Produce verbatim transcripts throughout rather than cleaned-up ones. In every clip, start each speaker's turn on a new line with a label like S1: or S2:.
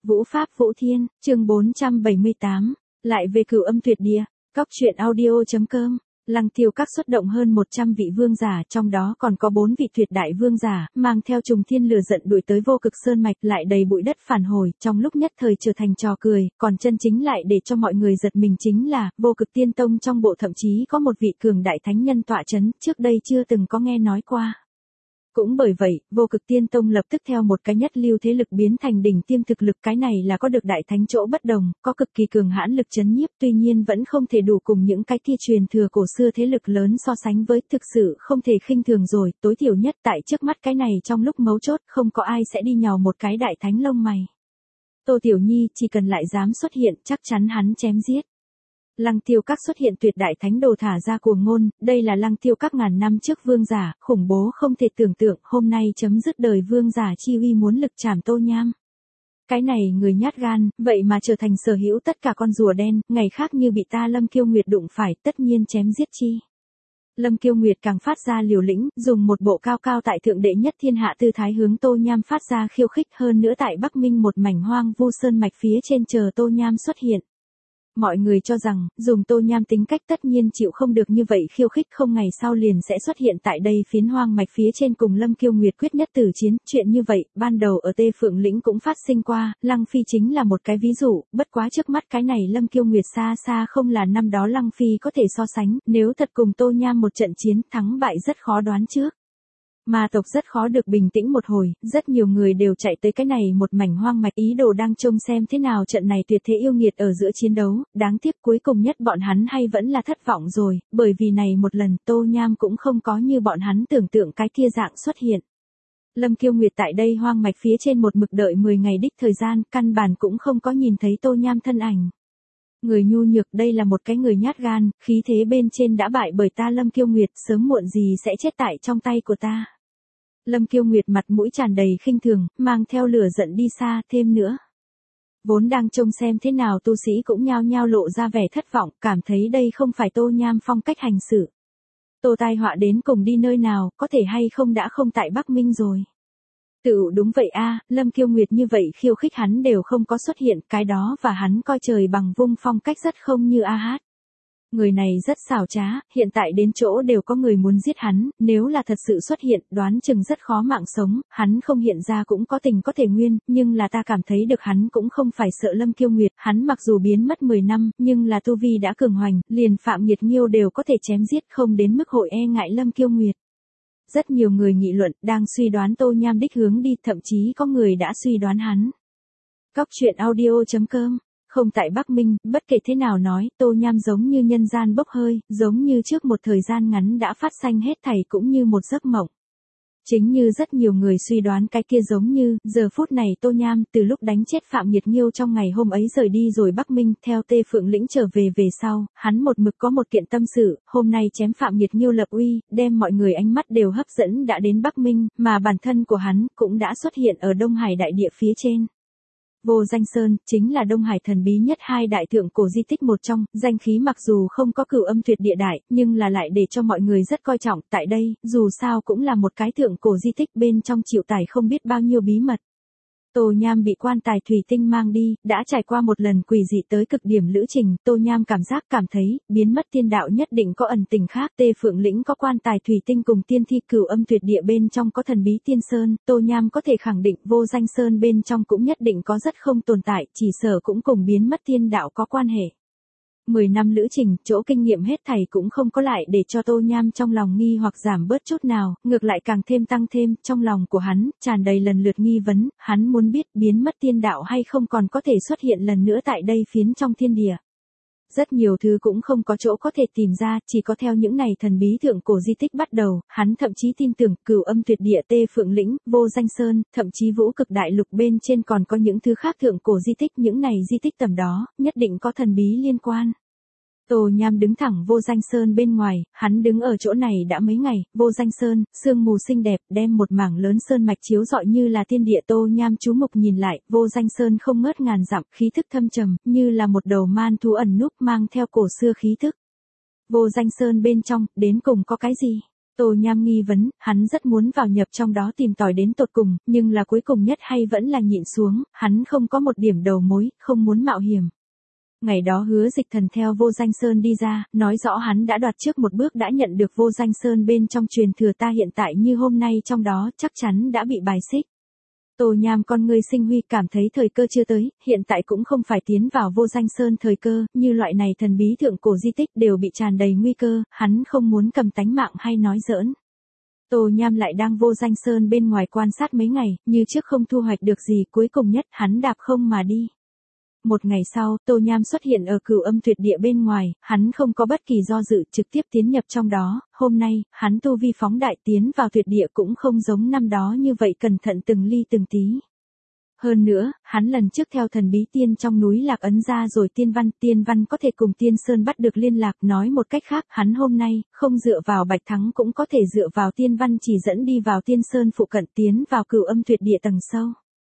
S1: Vũ Pháp Vũ Thiên, chương bốn trăm bảy mươi tám, lại về Cửu Âm Tuyệt Địa, Cóc truyện audio chấm com. Lăng Tiêu Các xuất động hơn một trăm vị vương giả, trong đó còn có bốn vị tuyệt đại vương giả, mang theo trùng thiên lửa giận đuổi tới Vô Cực Sơn mạch, lại đầy bụi đất phản hồi, trong lúc nhất thời trở thành trò cười, còn chân chính lại để cho mọi người giật mình chính là, Vô Cực Tiên Tông trong bộ thậm chí có một vị cường đại thánh nhân tọa chấn, trước đây chưa từng có nghe nói qua. Cũng bởi vậy, Vô Cực Tiên Tông lập tức theo một cái nhất lưu thế lực biến thành đỉnh tiêm thực lực, cái này là có được đại thánh chỗ bất đồng, có cực kỳ cường hãn lực chấn nhiếp, tuy nhiên vẫn không thể đủ cùng những cái kia truyền thừa cổ xưa thế lực lớn so sánh với, thực sự không thể khinh thường rồi, tối thiểu nhất tại trước mắt cái này trong lúc mấu chốt không có ai sẽ đi nhào một cái đại thánh lông mày. Tô Tiểu Nhi chỉ cần lại dám xuất hiện, chắc chắn hắn chém giết. Lăng Tiêu Các xuất hiện tuyệt đại thánh đồ thả ra cuồng ngôn, đây là Lăng Tiêu Các ngàn năm trước vương giả, khủng bố không thể tưởng tượng, hôm nay chấm dứt đời vương giả chi uy muốn lực trảm Tô Nham. Cái này người nhát gan, vậy mà trở thành sở hữu tất cả con rùa đen, ngày khác như bị ta Lâm Kiêu Nguyệt đụng phải, tất nhiên chém giết chi. Lâm Kiêu Nguyệt càng phát ra liều lĩnh, dùng một bộ cao cao tại thượng đệ nhất thiên hạ tư thái hướng Tô Nham phát ra khiêu khích, hơn nữa tại Bắc Minh một mảnh hoang vu sơn mạch phía trên chờ Tô Nham xuất hiện. Mọi người cho rằng, dùng Tô Nham tính cách tất nhiên chịu không được như vậy khiêu khích, không ngày sau liền sẽ xuất hiện tại đây phiến hoang mạch phía trên cùng Lâm Kiêu Nguyệt quyết nhất tử chiến. Chuyện như vậy, ban đầu ở Tê Phượng Lĩnh cũng phát sinh qua, Lăng Phi chính là một cái ví dụ, bất quá trước mắt cái này Lâm Kiêu Nguyệt xa xa không là năm đó Lăng Phi có thể so sánh, nếu thật cùng Tô Nham một trận chiến, thắng bại rất khó đoán trước. Ma tộc rất khó được bình tĩnh một hồi, rất nhiều người đều chạy tới cái này một mảnh hoang mạch, ý đồ đang trông xem thế nào trận này tuyệt thế yêu nghiệt ở giữa chiến đấu, đáng tiếc cuối cùng nhất bọn hắn hay vẫn là thất vọng rồi, bởi vì này một lần Tô Nham cũng không có như bọn hắn tưởng tượng cái kia dạng xuất hiện. Lâm Kiêu Nguyệt tại đây hoang mạch phía trên một mực đợi mười ngày đích thời gian, căn bản cũng không có nhìn thấy Tô Nham thân ảnh. Người nhu nhược, đây là một cái người nhát gan, khí thế bên trên đã bại bởi ta Lâm Kiêu Nguyệt, sớm muộn gì sẽ chết tại trong tay của ta. Lâm Kiêu Nguyệt mặt mũi tràn đầy khinh thường, mang theo lửa giận đi xa, thêm nữa. Vốn đang trông xem thế nào tu sĩ cũng nhao nhao lộ ra vẻ thất vọng, cảm thấy đây không phải Tô Nham phong cách hành xử. Tô tai họa đến cùng đi nơi nào, có thể hay không đã không tại Bắc Minh rồi. Tự đúng vậy a, Lâm Kiêu Nguyệt như vậy khiêu khích hắn đều không có xuất hiện, cái đó và hắn coi trời bằng vung phong cách rất không như a hát. Người này rất xảo trá, hiện tại đến chỗ đều có người muốn giết hắn, nếu là thật sự xuất hiện, đoán chừng rất khó mạng sống, hắn không hiện ra cũng có tình có thể nguyên, nhưng là ta cảm thấy được hắn cũng không phải sợ Lâm Kiêu Nguyệt, hắn mặc dù biến mất mười năm, nhưng là tu vi đã cường hoành, liền Phạm Nghiệt Nghiêu đều có thể chém giết, không đến mức hội e ngại Lâm Kiêu Nguyệt. Rất nhiều người nghị luận, đang suy đoán Tô Nham đích hướng đi, thậm chí có người đã suy đoán hắn. Cóc truyện audio chấm com. Không tại Bắc Minh, bất kể thế nào nói, Tô Nham giống như nhân gian bốc hơi, giống như trước một thời gian ngắn đã phát sanh hết thảy cũng như một giấc mộng. Chính như rất nhiều người suy đoán cái kia giống như, giờ phút này Tô Nham từ lúc đánh chết Phạm Nghiệt Nghiêu trong ngày hôm ấy rời đi rồi Bắc Minh, theo Tê Phượng Lĩnh trở về về sau, hắn một mực có một kiện tâm sự, hôm nay chém Phạm Nghiệt Nghiêu lập uy, đem mọi người ánh mắt đều hấp dẫn đã đến Bắc Minh, mà bản thân của hắn cũng đã xuất hiện ở Đông Hải đại địa phía trên. Vô Danh Sơn, chính là Đông Hải thần bí nhất hai đại thượng cổ di tích một trong, danh khí mặc dù không có Cửu Âm Tuyệt Địa đại, nhưng là lại để cho mọi người rất coi trọng, tại đây, dù sao cũng là một cái thượng cổ di tích bên trong chịu tải không biết bao nhiêu bí mật. Tô Nham bị quan tài thủy tinh mang đi, đã trải qua một lần quỷ dị tới cực điểm lữ trình, Tô Nham cảm giác cảm thấy, biến mất tiên đạo nhất định có ẩn tình khác, Tê Phượng Lĩnh có quan tài thủy tinh cùng tiên thi Cửu Âm Tuyệt Địa bên trong có thần bí tiên sơn, Tô Nham có thể khẳng định Vô Danh Sơn bên trong cũng nhất định có rất không tồn tại, chỉ sở cũng cùng biến mất tiên đạo có quan hệ. mười năm lữ trình, chỗ kinh nghiệm hết thảy cũng không có lại để cho Tô Nham trong lòng nghi hoặc giảm bớt chút nào, ngược lại càng thêm tăng thêm, trong lòng của hắn, tràn đầy lần lượt nghi vấn, hắn muốn biết biến mất tiên đạo hay không còn có thể xuất hiện lần nữa tại đây phiến trong thiên địa. Rất nhiều thứ cũng không có chỗ có thể tìm ra, chỉ có theo những này thần bí thượng cổ di tích bắt đầu, hắn thậm chí tin tưởng Cửu Âm Tuyệt Địa, Tê Phượng Lĩnh, Vô Danh Sơn, thậm chí Vũ Cực Đại Lục bên trên còn có những thứ khác thượng cổ di tích, những này di tích tầm đó, nhất định có thần bí liên quan. Tô Nham đứng thẳng Vô Danh Sơn bên ngoài, hắn đứng ở chỗ này đã mấy ngày, Vô Danh Sơn, sương mù xinh đẹp, đem một mảng lớn sơn mạch chiếu rọi như là thiên địa. Tô Nham chú mục nhìn lại, Vô Danh Sơn không ngớt ngàn dặm, khí thức thâm trầm, như là một đầu man thú ẩn núp mang theo cổ xưa khí thức. Vô Danh Sơn bên trong, đến cùng có cái gì? Tô Nham nghi vấn, hắn rất muốn vào nhập trong đó tìm tòi đến tột cùng, nhưng là cuối cùng nhất hay vẫn là nhịn xuống, hắn không có một điểm đầu mối, không muốn mạo hiểm. Ngày đó Hứa Dịch Thần theo Vô Danh Sơn đi ra, nói rõ hắn đã đoạt trước một bước đã nhận được Vô Danh Sơn bên trong truyền thừa ta hiện tại như hôm nay trong đó chắc chắn đã bị bài xích. Tô Nham con ngươi sinh huy cảm thấy thời cơ chưa tới, hiện tại cũng không phải tiến vào Vô Danh Sơn thời cơ, như loại này thần bí thượng cổ di tích đều bị tràn đầy nguy cơ, hắn không muốn cầm tánh mạng hay nói giỡn. Tô Nham lại đang Vô Danh Sơn bên ngoài quan sát mấy ngày, như trước không thu hoạch được gì, cuối cùng nhất hắn đạp không mà đi. Một ngày sau, Tô Nham xuất hiện ở Cửu Âm Tuyệt Địa bên ngoài, hắn không có bất kỳ do dự, trực tiếp tiến nhập trong đó, hôm nay, hắn tu vi phóng đại tiến vào tuyệt địa cũng không giống năm đó như vậy cẩn thận từng ly từng tí. Hơn nữa, hắn lần trước theo thần bí tiên trong núi Lạc Ấn ra rồi tiên văn, tiên văn có thể cùng tiên sơn bắt được liên lạc, nói một cách khác, hắn hôm nay, không dựa vào Bạch Thắng cũng có thể dựa vào tiên văn chỉ dẫn đi vào tiên sơn phụ cận tiến vào Cửu Âm Tuyệt Địa tầng sâu.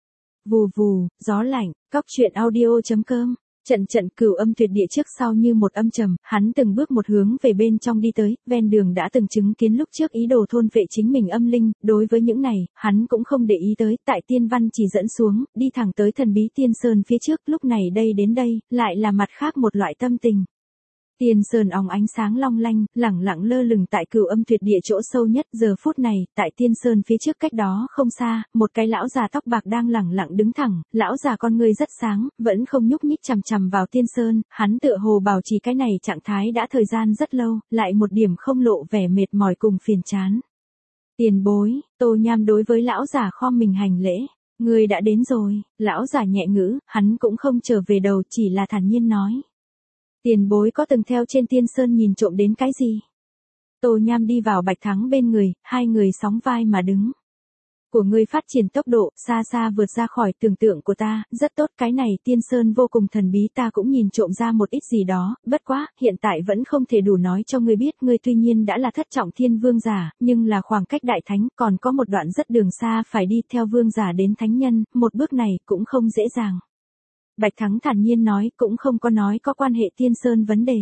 S1: Vù vù, gió lạnh, cóc truyện audio chấm com. Trận trận Cửu Âm Tuyệt Địa trước sau như một âm trầm, hắn từng bước một hướng về bên trong đi tới, ven đường đã từng chứng kiến lúc trước ý đồ thôn vệ chính mình âm linh, đối với những này, hắn cũng không để ý tới, tại tiên văn chỉ dẫn xuống, đi thẳng tới thần bí tiên sơn phía trước, lúc này đây đến đây, lại là mặt khác một loại tâm tình. Tiên sơn óng ánh sáng long lanh, lẳng lặng lơ lửng tại Cửu Âm Tuyệt Địa chỗ sâu nhất, giờ phút này, tại tiên sơn phía trước cách đó không xa, một cái lão già tóc bạc đang lẳng lặng đứng thẳng, lão già con người rất sáng, vẫn không nhúc nhích chằm chằm vào tiên sơn, hắn tựa hồ bảo trì cái này trạng thái đã thời gian rất lâu, lại một điểm không lộ vẻ mệt mỏi cùng phiền chán. Tiền bối, Tô Nham đối với lão già khom mình hành lễ, người đã đến rồi, lão già nhẹ ngữ, hắn cũng không trở về đầu, chỉ là thản nhiên nói. Tiền bối có từng theo trên tiên sơn nhìn trộm đến cái gì? Tô Nham đi vào Bạch Thắng bên người, hai người sóng vai mà đứng. Của ngươi phát triển tốc độ, xa xa vượt ra khỏi tưởng tượng của ta, rất tốt, cái này tiên sơn vô cùng thần bí ta cũng nhìn trộm ra một ít gì đó, bất quá, hiện tại vẫn không thể đủ nói cho ngươi biết, ngươi tuy nhiên đã là thất trọng thiên vương giả, nhưng là khoảng cách đại thánh, còn có một đoạn rất đường xa phải đi theo vương giả đến thánh nhân, một bước này cũng không dễ dàng. Bạch Thắng thản nhiên nói, cũng không có nói có quan hệ tiên sơn vấn đề.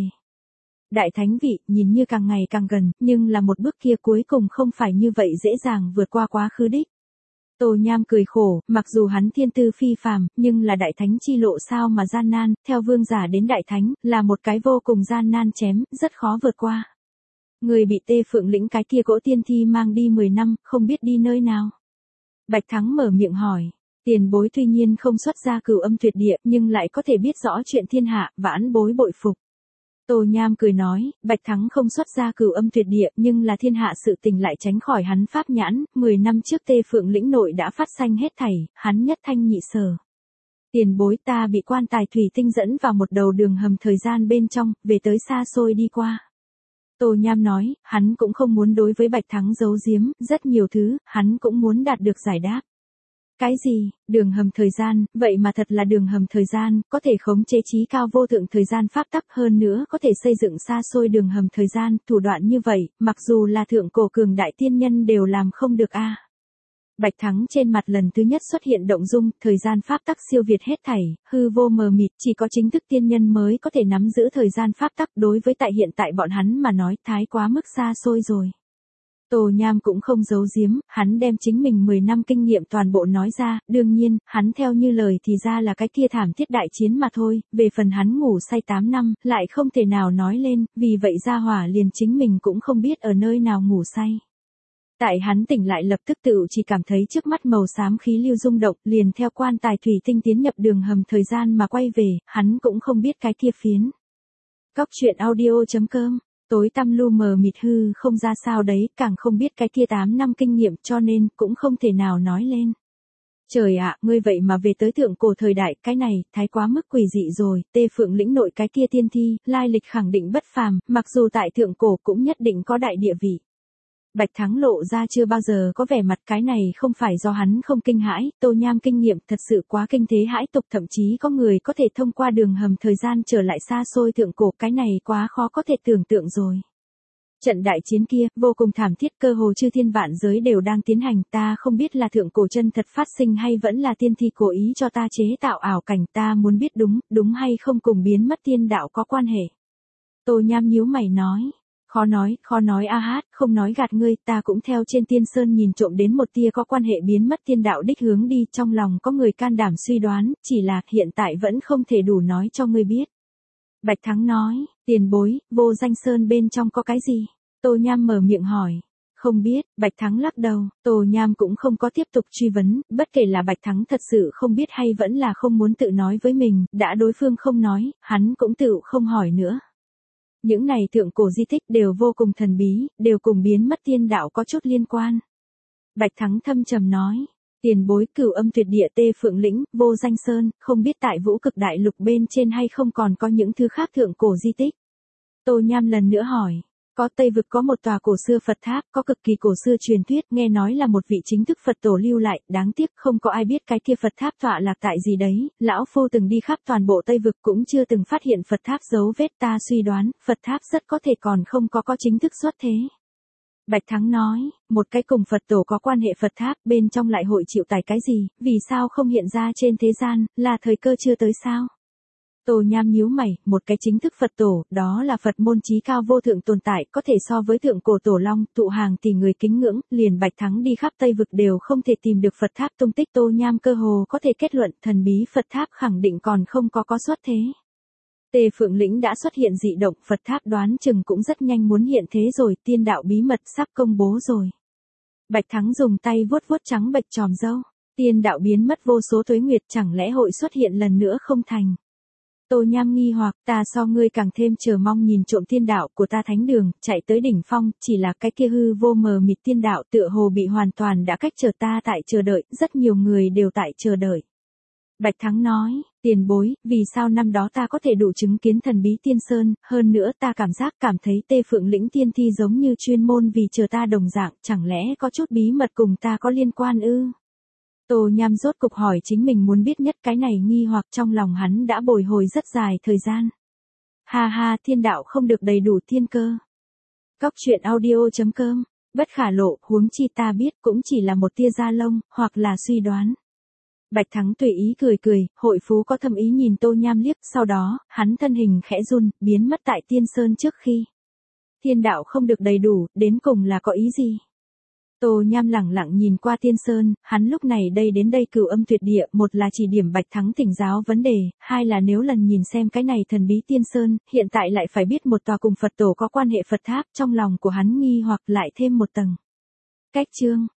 S1: Đại thánh vị, nhìn như càng ngày càng gần, nhưng là một bước kia cuối cùng không phải như vậy dễ dàng vượt qua quá khứ đích. Tô Nham cười khổ, mặc dù hắn thiên tư phi phàm, nhưng là đại thánh chi lộ sao mà gian nan, theo vương giả đến đại thánh, là một cái vô cùng gian nan chém, rất khó vượt qua. Người bị Tê Phượng lĩnh cái kia cỗ tiên thi mang đi mười năm, không biết đi nơi nào. Bạch Thắng mở miệng hỏi. Tiền bối tuy nhiên không xuất ra Cửu Âm Tuyệt Địa, nhưng lại có thể biết rõ chuyện thiên hạ, vãn bối bội phục. Tô Nham cười nói, Bạch Thắng không xuất ra Cửu Âm Tuyệt Địa, nhưng là thiên hạ sự tình lại tránh khỏi hắn pháp nhãn, mười năm trước Tê Phượng lĩnh nội đã phát sanh hết thảy, hắn nhất thanh nhị sở. Tiền bối ta bị quan tài thủy tinh dẫn vào một đầu đường hầm thời gian bên trong, về tới xa xôi đi qua. Tô Nham nói, hắn cũng không muốn đối với Bạch Thắng giấu giếm, rất nhiều thứ, hắn cũng muốn đạt được giải đáp. Cái gì, đường hầm thời gian, vậy mà thật là đường hầm thời gian, có thể khống chế trí cao vô thượng thời gian pháp tắc hơn nữa có thể xây dựng xa xôi đường hầm thời gian, thủ đoạn như vậy, mặc dù là thượng cổ cường đại tiên nhân đều làm không được a. Bạch Thắng trên mặt lần thứ nhất xuất hiện động dung, thời gian pháp tắc siêu việt hết thảy, hư vô mờ mịt, chỉ có chính thức tiên nhân mới có thể nắm giữ thời gian pháp tắc, đối với tại hiện tại bọn hắn mà nói thái quá mức xa xôi rồi. Tô Nham cũng không giấu giếm, hắn đem chính mình mười năm kinh nghiệm toàn bộ nói ra, đương nhiên, hắn theo như lời thì ra là cái kia thảm thiết đại chiến mà thôi, về phần hắn ngủ say tám năm, lại không thể nào nói lên, vì vậy gia hỏa liền chính mình cũng không biết ở nơi nào ngủ say. Tại hắn tỉnh lại lập tức tự chỉ cảm thấy trước mắt màu xám khí lưu rung động, liền theo quan tài thủy tinh tiến nhập đường hầm thời gian mà quay về, hắn cũng không biết cái kia phiến. Cóc truyện audio chấm com. Tối tăm lu mờ mịt hư không ra sao đấy, càng không biết cái kia tám năm kinh nghiệm cho nên cũng không thể nào nói lên. Trời ạ, ngươi vậy mà về tới thượng cổ thời đại, cái này, thái quá mức quỷ dị rồi, Tê Phượng lĩnh nội cái kia tiên thi, lai lịch khẳng định bất phàm, mặc dù tại thượng cổ cũng nhất định có đại địa vị. Bạch Thắng lộ ra chưa bao giờ có vẻ mặt, cái này không phải do hắn không kinh hãi, Tô Nham kinh nghiệm thật sự quá kinh thế hãi tục, thậm chí có người có thể thông qua đường hầm thời gian trở lại xa xôi thượng cổ, cái này quá khó có thể tưởng tượng rồi. Trận đại chiến kia, vô cùng thảm thiết, cơ hồ chư thiên vạn giới đều đang tiến hành, ta không biết là thượng cổ chân thật phát sinh hay vẫn là tiên thi cố ý cho ta chế tạo ảo cảnh, ta muốn biết đúng, đúng hay không cùng biến mất tiên đạo có quan hệ. Tô Nham nhíu mày nói. Khó nói, khó nói a hát, không nói gạt ngươi, ta cũng theo trên tiên sơn nhìn trộm đến một tia có quan hệ biến mất tiên đạo đích hướng đi, trong lòng có người can đảm suy đoán, chỉ là hiện tại vẫn không thể đủ nói cho ngươi biết. Bạch Thắng nói, tiền bối, vô danh sơn bên trong có cái gì? Tô Nham mở miệng hỏi. Không biết, Bạch Thắng lắc đầu, Tô Nham cũng không có tiếp tục truy vấn, bất kể là Bạch Thắng thật sự không biết hay vẫn là không muốn tự nói với mình, đã đối phương không nói, hắn cũng tự không hỏi nữa. Những này thượng cổ di tích đều vô cùng thần bí, đều cùng biến mất tiên đạo có chút liên quan. Bạch Thắng thâm trầm nói, tiền bối Cửu Âm Tuyệt Địa Tê Phượng Lĩnh, vô danh sơn, không biết tại Vũ Cực Đại Lục bên trên hay không còn có những thứ khác thượng cổ di tích. Tô Nham lần nữa hỏi, có Tây Vực có một tòa cổ xưa Phật tháp, có cực kỳ cổ xưa truyền thuyết, nghe nói là một vị chính thức Phật tổ lưu lại, đáng tiếc không có ai biết cái kia Phật tháp tọa lạc tại gì đấy, lão phu từng đi khắp toàn bộ Tây Vực cũng chưa từng phát hiện Phật tháp dấu vết, ta suy đoán, Phật tháp rất có thể còn không có có chính thức xuất thế. Bạch Thắng nói, một cái cùng Phật tổ có quan hệ Phật tháp, bên trong lại hội chịu tài cái gì, vì sao không hiện ra trên thế gian, là thời cơ chưa tới sao? Tô Nham nhíu mày, một cái chính thức Phật tổ, đó là Phật môn chí cao vô thượng tồn tại, có thể so với thượng cổ tổ long, tụ hàng tỷ người kính ngưỡng, liền Bạch Thắng đi khắp Tây Vực đều không thể tìm được Phật tháp tung tích. Tô Nham cơ hồ có thể kết luận, thần bí Phật tháp khẳng định còn không có có xuất thế. Tê Phượng Lĩnh đã xuất hiện dị động, Phật tháp đoán chừng cũng rất nhanh muốn hiện thế rồi, tiên đạo bí mật sắp công bố rồi. Bạch Thắng dùng tay vuốt vuốt trắng bệch tròm râu, tiên đạo biến mất vô số tuế nguyệt, chẳng lẽ hội xuất hiện lần nữa không thành? Tô Nham nghi hoặc, ta so ngươi càng thêm chờ mong nhìn trộm tiên đạo của ta thánh đường, chạy tới đỉnh phong, chỉ là cái kia hư vô mờ mịt tiên đạo tựa hồ bị hoàn toàn đã cách trở, ta tại chờ đợi, rất nhiều người đều tại chờ đợi. Bạch Thắng nói, tiền bối, vì sao năm đó ta có thể đủ chứng kiến thần bí tiên sơn, hơn nữa ta cảm giác cảm thấy Tê Phượng Lĩnh tiên thi giống như chuyên môn vì chờ ta đồng dạng, chẳng lẽ có chút bí mật cùng ta có liên quan ư? Tô Nham rốt cục hỏi chính mình muốn biết nhất, cái này nghi hoặc trong lòng hắn đã bồi hồi rất dài thời gian. Ha ha, thiên đạo không được đầy đủ thiên cơ. Cóc truyện audio chấm com, bất khả lộ, huống chi ta biết cũng chỉ là một tia da lông, hoặc là suy đoán. Bạch Thắng tùy ý cười cười, hội phú có thâm ý nhìn Tô Nham liếc, sau đó, hắn thân hình khẽ run, biến mất tại tiên sơn trước khi. Thiên đạo không được đầy đủ, đến cùng là có ý gì? Tô Nham lẳng lặng nhìn qua tiên sơn, hắn lúc này đây đến đây Cửu Âm Tuyệt Địa, một là chỉ điểm Bạch Thắng thỉnh giáo vấn đề, hai là nếu lần nhìn xem cái này thần bí tiên sơn, hiện tại lại phải biết một tòa cùng Phật tổ có quan hệ Phật tháp, trong lòng của hắn nghi hoặc lại thêm một tầng. Cách chương